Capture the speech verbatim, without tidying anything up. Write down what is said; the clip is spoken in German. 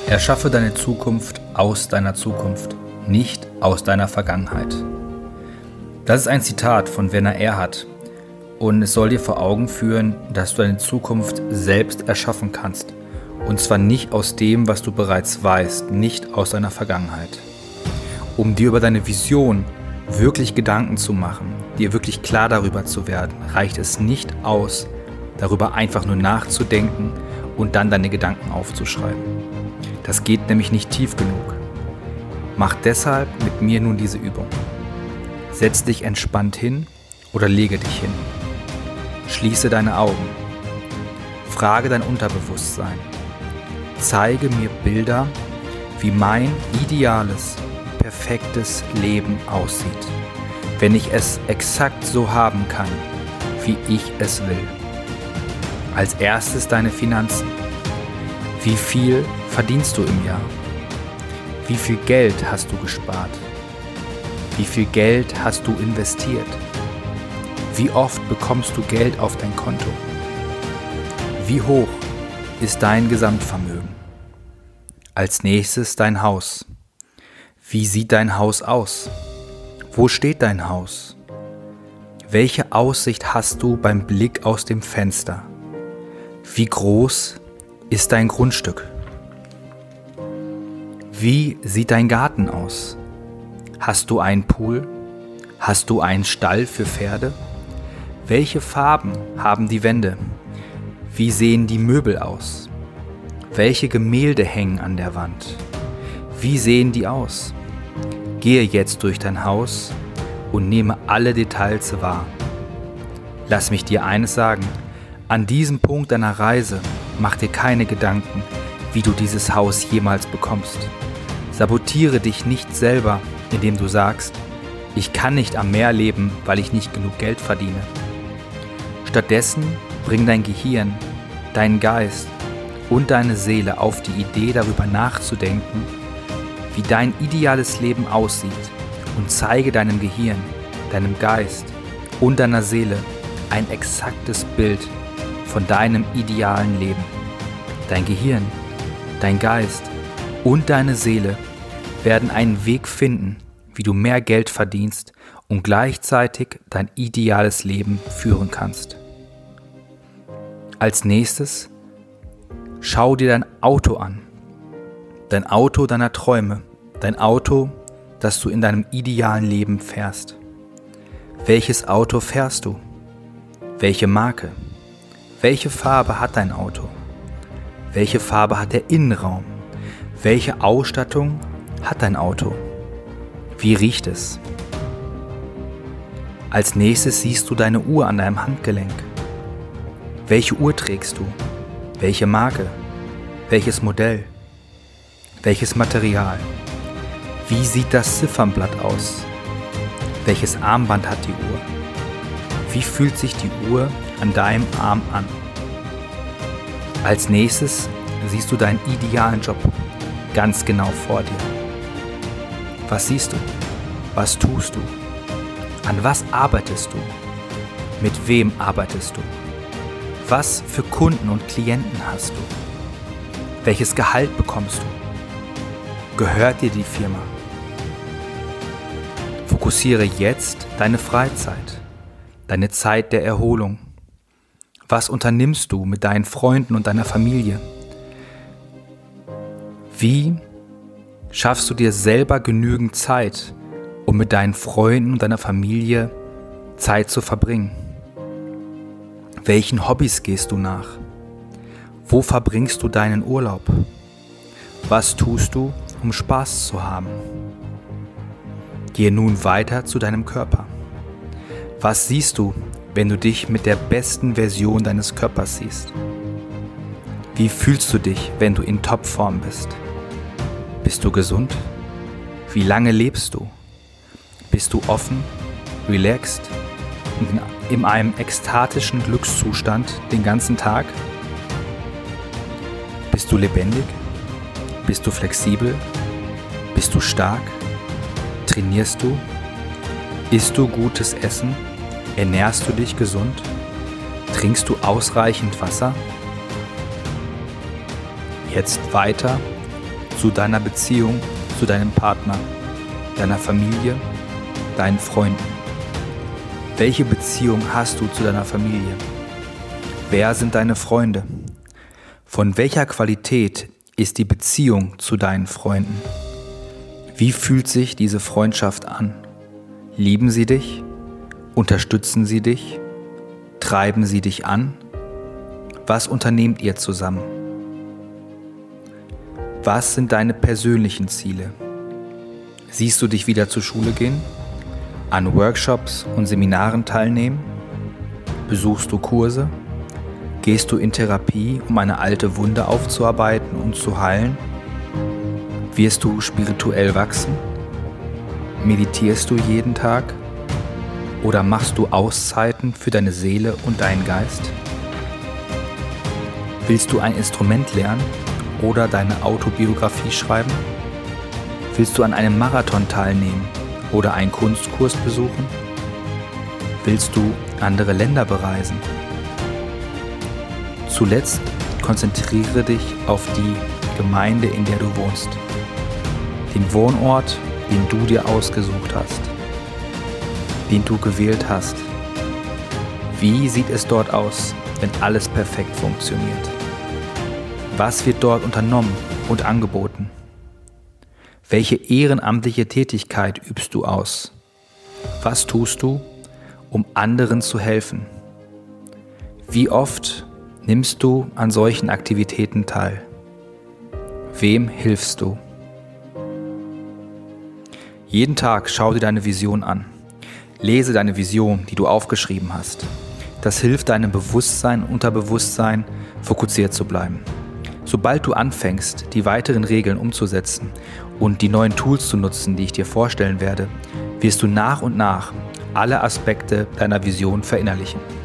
Erschaffe deine Zukunft aus deiner Zukunft, nicht aus deiner Vergangenheit. Das ist ein Zitat von Werner Erhard und es soll dir vor Augen führen, dass du deine Zukunft selbst erschaffen kannst. Und zwar nicht aus dem, was du bereits weißt, nicht aus deiner Vergangenheit. Um dir über deine Vision wirklich Gedanken zu machen, dir wirklich klar darüber zu werden, reicht es nicht aus, darüber einfach nur nachzudenken und dann deine Gedanken aufzuschreiben. Das geht nämlich nicht tief genug. Mach deshalb mit mir nun diese Übung. Setz dich entspannt hin oder lege dich hin. Schließe deine Augen. Frage dein Unterbewusstsein. Zeige mir Bilder, wie mein ideales, perfektes Leben aussieht, wenn ich es exakt so haben kann, wie ich es will. Als erstes deine Finanzen. Wie viel verdienst du im Jahr? Wie viel Geld hast du gespart? Wie viel Geld hast du investiert? Wie oft bekommst du Geld auf dein Konto? Wie hoch ist dein Gesamtvermögen? Als nächstes dein Haus. Wie sieht dein Haus aus? Wo steht dein Haus? Welche Aussicht hast du beim Blick aus dem Fenster? Wie groß ist dein Grundstück? Wie sieht dein Garten aus? Hast du einen Pool? Hast du einen Stall für Pferde? Welche Farben haben die Wände? Wie sehen die Möbel aus? Welche Gemälde hängen an der Wand? Wie sehen die aus? Gehe jetzt durch dein Haus und nehme alle Details wahr. Lass mich dir eines sagen: An diesem Punkt deiner Reise mach dir keine Gedanken, wie du dieses Haus jemals bekommst. Sabotiere dich nicht selber, indem du sagst, ich kann nicht am Meer leben, weil ich nicht genug Geld verdiene. Stattdessen bring dein Gehirn, deinen Geist und deine Seele auf die Idee, darüber nachzudenken, wie dein ideales Leben aussieht, und zeige deinem Gehirn, deinem Geist und deiner Seele ein exaktes Bild von deinem idealen Leben. Dein Gehirn, dein Geist und deine Seele werden einen Weg finden, wie du mehr Geld verdienst und gleichzeitig dein ideales Leben führen kannst. Als nächstes, schau dir dein Auto an. Dein Auto deiner Träume. Dein Auto, das du in deinem idealen Leben fährst. Welches Auto fährst du? Welche Marke? Welche Farbe hat dein Auto? Welche Farbe hat der Innenraum? Welche Ausstattung hat dein Auto? Wie riecht es? Als nächstes siehst du deine Uhr an deinem Handgelenk. Welche Uhr trägst du? Welche Marke? Welches Modell? Welches Material? Wie sieht das Ziffernblatt aus? Welches Armband hat die Uhr? Wie fühlt sich die Uhr an deinem Arm an? Als nächstes siehst du deinen idealen Job ganz genau vor dir. Was siehst du? Was tust du? An was arbeitest du? Mit wem arbeitest du? Was für Kunden und Klienten hast du? Welches Gehalt bekommst du? Gehört dir die Firma? Fokussiere jetzt deine Freizeit, deine Zeit der Erholung. Was unternimmst du mit deinen Freunden und deiner Familie? Wie schaffst du dir selber genügend Zeit, um mit deinen Freunden und deiner Familie Zeit zu verbringen? Welchen Hobbys gehst du nach? Wo verbringst du deinen Urlaub? Was tust du, um Spaß zu haben? Gehe nun weiter zu deinem Körper. Was siehst du, wenn du dich mit der besten Version deines Körpers siehst? Wie fühlst du dich, wenn du in Topform bist? Bist du gesund? Wie lange lebst du? Bist du offen, relaxed und in, in einem ekstatischen Glückszustand den ganzen Tag? Bist du lebendig? Bist du flexibel? Bist du stark? Trainierst du? Isst du gutes Essen? Ernährst du dich gesund? Trinkst du ausreichend Wasser? Jetzt weiter zu deiner Beziehung, zu deinem Partner, deiner Familie, deinen Freunden? Welche Beziehung hast du zu deiner Familie? Wer sind deine Freunde? Von welcher Qualität ist die Beziehung zu deinen Freunden? Wie fühlt sich diese Freundschaft an? Lieben sie dich? Unterstützen sie dich? Treiben sie dich an? Was unternehmt ihr zusammen? Was sind deine persönlichen Ziele? Siehst du dich wieder zur Schule gehen? An Workshops und Seminaren teilnehmen? Besuchst du Kurse? Gehst du in Therapie, um eine alte Wunde aufzuarbeiten und zu heilen? Wirst du spirituell wachsen? Meditierst du jeden Tag? Oder machst du Auszeiten für deine Seele und deinen Geist? Willst du ein Instrument lernen oder deine Autobiografie schreiben? Willst du an einem Marathon teilnehmen oder einen Kunstkurs besuchen? Willst du andere Länder bereisen? Zuletzt konzentriere dich auf die Gemeinde, in der du wohnst. Den Wohnort, den du dir ausgesucht hast, den du gewählt hast. Wie sieht es dort aus, wenn alles perfekt funktioniert? Was wird dort unternommen und angeboten? Welche ehrenamtliche Tätigkeit übst du aus? Was tust du, um anderen zu helfen? Wie oft nimmst du an solchen Aktivitäten teil? Wem hilfst du? Jeden Tag schau dir deine Vision an. Lese deine Vision, die du aufgeschrieben hast. Das hilft deinem Bewusstsein und Unterbewusstsein, fokussiert zu bleiben. Sobald du anfängst, die weiteren Regeln umzusetzen und die neuen Tools zu nutzen, die ich dir vorstellen werde, wirst du nach und nach alle Aspekte deiner Vision verinnerlichen.